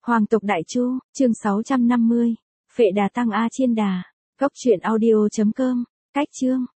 Hoàng tộc Đại Chu, chương 650. Phệ Đà Tăng A Chiên Đà. Góc truyện audio.com. Cách chương.